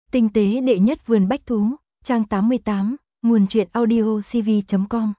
Tinh tế đệ nhất vườn bách thú, trang 88, nguồn truyện audio cv.com.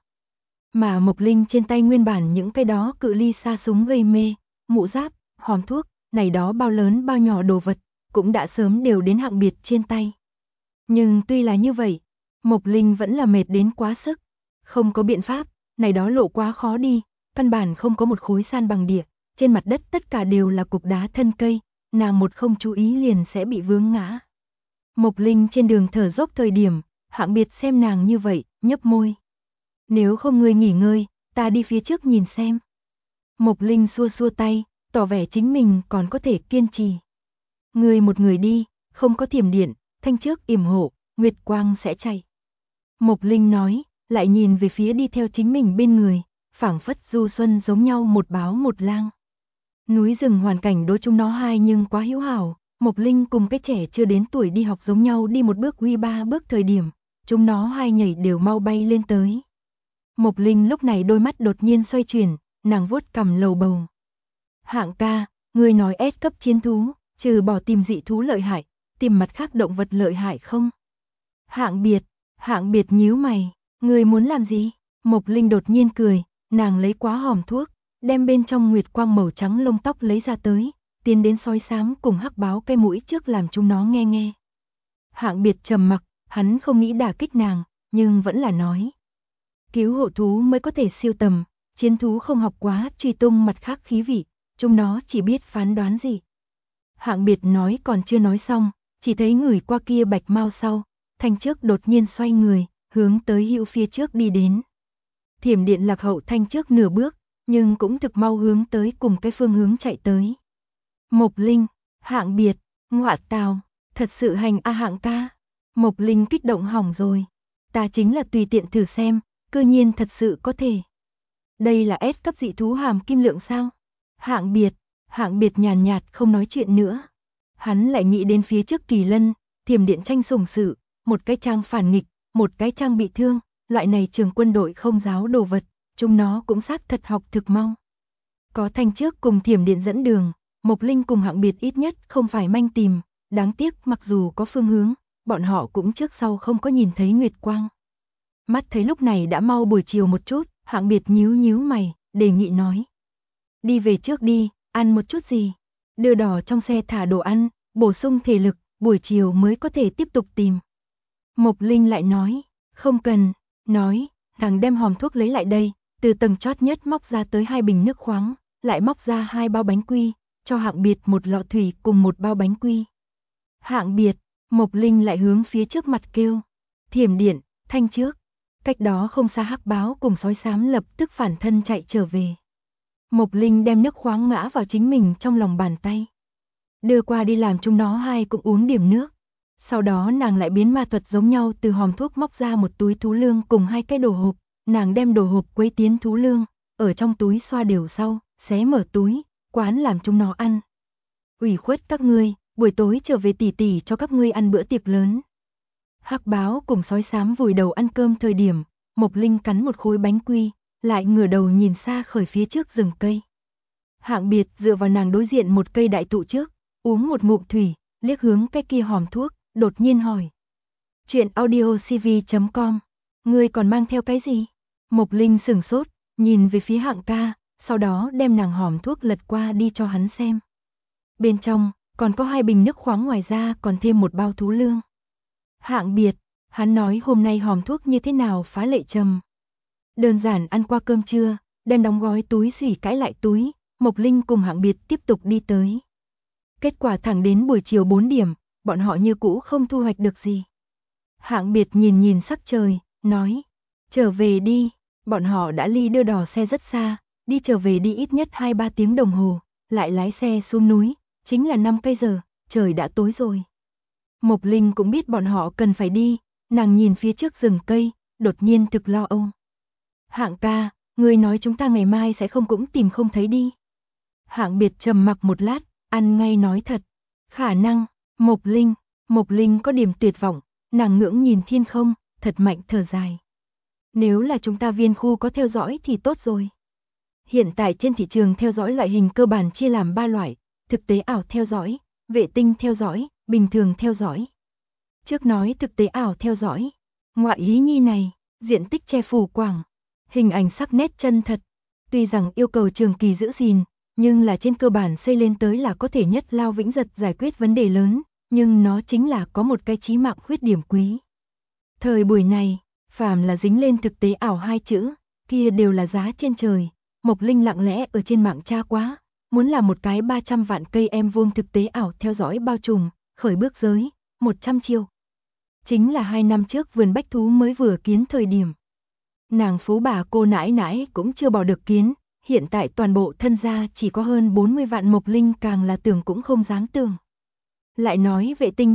Mà Mộc Linh trên tay nguyên bản những cái đó cự ly xa súng gây mê, mũ giáp, hòm thuốc, này đó bao lớn bao nhỏ đồ vật, cũng đã sớm đều đến Hạng Biệt trên tay. Nhưng tuy là như vậy, Mộc Linh vẫn là mệt đến quá sức. Không có biện pháp, này đó lộ quá khó đi, căn bản không có một khối san bằng địa, trên mặt đất tất cả đều là cục đá thân cây, nàng một không chú ý liền sẽ bị vướng ngã. Mộc Linh trên đường thở dốc thời điểm, Hạng Biệt xem nàng như vậy, nhấp môi. Nếu không ngươi nghỉ ngơi, ta đi phía trước nhìn xem. Mộc Linh xua xua tay, tỏ vẻ chính mình còn có thể kiên trì. Ngươi một người đi, không có thiểm điện, thanh trước yểm hộ, Nguyệt Quang sẽ chạy. Mộc Linh nói, lại nhìn về phía đi theo chính mình bên người, phảng phất du xuân giống nhau một báo một lang. Núi rừng hoàn cảnh đối chúng nó hai nhưng quá hữu hảo, Mộc Linh cùng cái trẻ chưa đến tuổi đi học giống nhau đi một bước quy ba bước thời điểm, chúng nó hai nhảy đều mau bay lên tới. Mộc Linh lúc này đôi mắt đột nhiên xoay chuyển, nàng vuốt cằm lầu bầu. Hạng ca, ngươi nói S cấp chiến thú, trừ bỏ tìm dị thú lợi hại, tìm mặt khác động vật lợi hại không? Hạng Biệt nhíu mày, ngươi muốn làm gì? Mộc Linh đột nhiên cười, nàng lấy quá hòm thuốc, đem bên trong nguyệt quang màu trắng lông tóc lấy ra tới, tiến đến sói xám cùng hắc báo cái mũi trước làm chúng nó nghe nghe. Hạng Biệt trầm mặc, hắn không nghĩ đả kích nàng, nhưng vẫn là nói. Cứu hộ thú mới có thể siêu tầm, chiến thú không học quá truy tung mặt khác khí vị, chúng nó chỉ biết phán đoán gì. Hạng Biệt nói còn chưa nói xong, chỉ thấy người qua kia bạch mau sau, thanh trước đột nhiên xoay người, hướng tới hữu phía trước đi đến. Thiểm điện lạc hậu thanh trước nửa bước, nhưng cũng thực mau hướng tới cùng cái phương hướng chạy tới. Mộc Linh, Hạng Biệt, ngọa tào, thật sự hành a Hạng ca. Mộc Linh kích động hỏng rồi. Ta chính là tùy tiện thử xem, cư nhiên thật sự có thể. Đây là S cấp dị thú hàm kim lượng sao? Hạng Biệt nhàn nhạt không nói chuyện nữa. Hắn lại nghĩ đến phía trước Kỳ Lân, thiểm điện tranh sủng sự, một cái trang phản nghịch, một cái trang bị thương, loại này trường quân đội không giáo đồ vật, chúng nó cũng xác thật học thực mau. Có thanh trước cùng thiểm điện dẫn đường, Mộc Linh cùng Hạng Biệt ít nhất không phải manh tìm, đáng tiếc mặc dù có phương hướng, bọn họ cũng trước sau không có nhìn thấy nguyệt quang. Mắt thấy lúc này đã mau buổi chiều một chút, Hạng Biệt nhíu mày, đề nghị nói. Đi về trước đi, ăn một chút gì, đưa đỏ trong xe thả đồ ăn, bổ sung thể lực, buổi chiều mới có thể tiếp tục tìm. Mộc Linh lại nói, không cần, nói, nàng đem hòm thuốc lấy lại đây, từ tầng chót nhất móc ra tới 2 bình nước khoáng, lại móc ra 2 bao bánh quy, cho Hạng Biệt một lọ thủy cùng một bao bánh quy. Hạng Biệt, Mộc Linh lại hướng phía trước mặt kêu, thiểm điện, thanh trước. Cách đó không xa hắc báo cùng sói xám lập tức phản thân chạy trở về. Mộc Linh đem nước khoáng ngã vào chính mình trong lòng bàn tay. Đưa qua đi làm chúng nó hai cũng uống điểm nước. Sau đó nàng lại biến ma thuật giống nhau từ hòm thuốc móc ra một túi thú lương cùng 2 cái đồ hộp. Nàng đem đồ hộp quấy tiến thú lương, ở trong túi xoa đều sau, xé mở túi, quán làm chúng nó ăn. Ủy khuất các ngươi, buổi tối trở về tỉ tỉ cho các ngươi ăn bữa tiệc lớn. Hắc báo cùng sói xám vùi đầu ăn cơm thời điểm, Mộc Linh cắn một khối bánh quy, lại ngửa đầu nhìn xa khởi phía trước rừng cây. Hạng Biệt dựa vào nàng đối diện một cây đại thụ trước, uống một ngụm thủy, liếc hướng cái kia hòm thuốc, đột nhiên hỏi. Chuyện audio cv.com, ngươi còn mang theo cái gì? Mộc Linh sửng sốt, nhìn về phía Hạng ca, sau đó đem nàng hòm thuốc lật qua đi cho hắn xem. Bên trong, còn có 2 bình nước khoáng ngoài ra còn thêm một bao thú lương. Hạng Biệt, hắn nói hôm nay hòm thuốc như thế nào phá lệ trầm. Đơn giản ăn qua cơm trưa, đem đóng gói túi xỉ cãi lại túi, Mộc Linh cùng Hạng Biệt tiếp tục đi tới. Kết quả thẳng đến buổi chiều 4 điểm, bọn họ như cũ không thu hoạch được gì. Hạng Biệt nhìn sắc trời, nói, trở về đi, bọn họ đã ly đưa đò xe rất xa, đi trở về đi ít nhất 2-3 tiếng đồng hồ, lại lái xe xuống núi, chính là 5 cây giờ, trời đã tối rồi. Mộc Linh cũng biết bọn họ cần phải đi, nàng nhìn phía trước rừng cây, đột nhiên thực lo âu. Hạng ca, ngươi nói chúng ta ngày mai sẽ không cũng tìm không thấy đi. Hạng Biệt trầm mặc một lát, ăn ngay nói thật. Khả năng, Mộc Linh có điểm tuyệt vọng, nàng ngưỡng nhìn thiên không, thật mạnh thở dài. Nếu là chúng ta viên khu có theo dõi thì tốt rồi. Hiện tại trên thị trường theo dõi loại hình cơ bản chia làm 3 loại, thực tế ảo theo dõi, vệ tinh theo dõi, bình thường theo dõi. Trước nói thực tế ảo theo dõi, ngoại ý nhi này, diện tích che phủ quảng, hình ảnh sắc nét chân thật. Tuy rằng yêu cầu trường kỳ giữ gìn, nhưng là trên cơ bản xây lên tới là có thể nhất lao vĩnh giật giải quyết vấn đề lớn, nhưng nó chính là có một cái chí mạng khuyết điểm quý. Thời buổi này, phàm là dính lên thực tế ảo hai chữ, kia đều là giá trên trời. Mộc Linh lặng lẽ ở trên mạng tra quá, muốn là một cái 300 vạn cây em vuông thực tế ảo theo dõi bao trùm, khởi bước giới, 100 triệu. Chính là 2 năm trước vườn bách thú mới vừa kiến thời điểm. Nàng phú bà cô nãi nãi cũng chưa bỏ được kiến, hiện tại toàn bộ thân gia chỉ có hơn 40 vạn. Mộc Linh càng là tưởng cũng không dám tưởng. Lại nói vệ tinh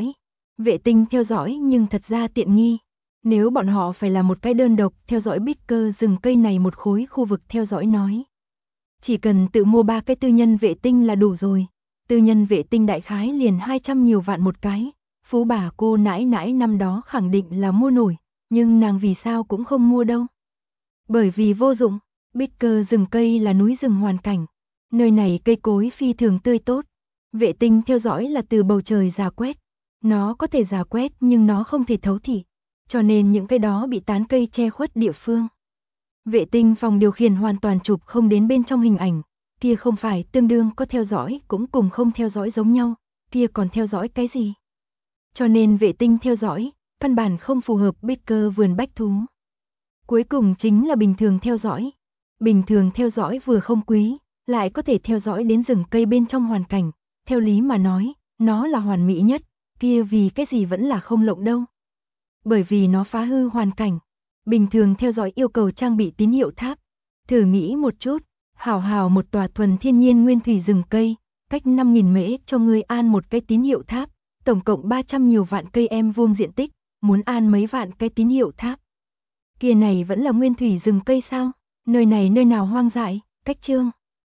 theo dõi nhưng thật ra tiện nghi. Nếu bọn họ phải là một cái đơn độc theo dõi bích cơ rừng cây này một khối khu vực theo dõi nói. Chỉ cần tự mua 3 cái tư nhân vệ tinh là đủ rồi. Tư nhân vệ tinh đại khái liền 200 nhiều vạn một cái. Phú bà cô nãi nãi năm đó khẳng định là mua nổi, nhưng nàng vì sao cũng không mua đâu. Bởi vì vô dụng, bích cơ rừng cây là núi rừng hoàn cảnh. Nơi này cây cối phi thường tươi tốt. Vệ tinh theo dõi là từ bầu trời rà quét. Nó có thể rà quét nhưng nó không thể thấu thị. Cho nên những cái đó bị tán cây che khuất địa phương. Vệ tinh phòng điều khiển hoàn toàn chụp không đến bên trong hình ảnh. Kia không phải tương đương có theo dõi cũng cùng không theo dõi giống nhau. Kia còn theo dõi cái gì? Cho nên vệ tinh theo dõi, căn bản không phù hợp bích cơ vườn bách thú. Cuối cùng chính là bình thường theo dõi. Bình thường theo dõi vừa không quý, lại có thể theo dõi đến rừng cây bên trong hoàn cảnh. Theo lý mà nói, nó là hoàn mỹ nhất, kia vì cái gì vẫn là không lộng đâu. Bởi vì nó phá hư hoàn cảnh. Bình thường theo dõi yêu cầu trang bị tín hiệu tháp. Thử nghĩ một chút, hảo một tòa thuần thiên nhiên nguyên thủy rừng cây, cách 5.000 mễ cho người an một cái tín hiệu tháp, tổng cộng 300 nhiều vạn cây em vuông diện tích, muốn an mấy vạn cái tín hiệu tháp. Kia này vẫn là nguyên thủy rừng cây sao? Nơi này nơi nào hoang dại, cách chương.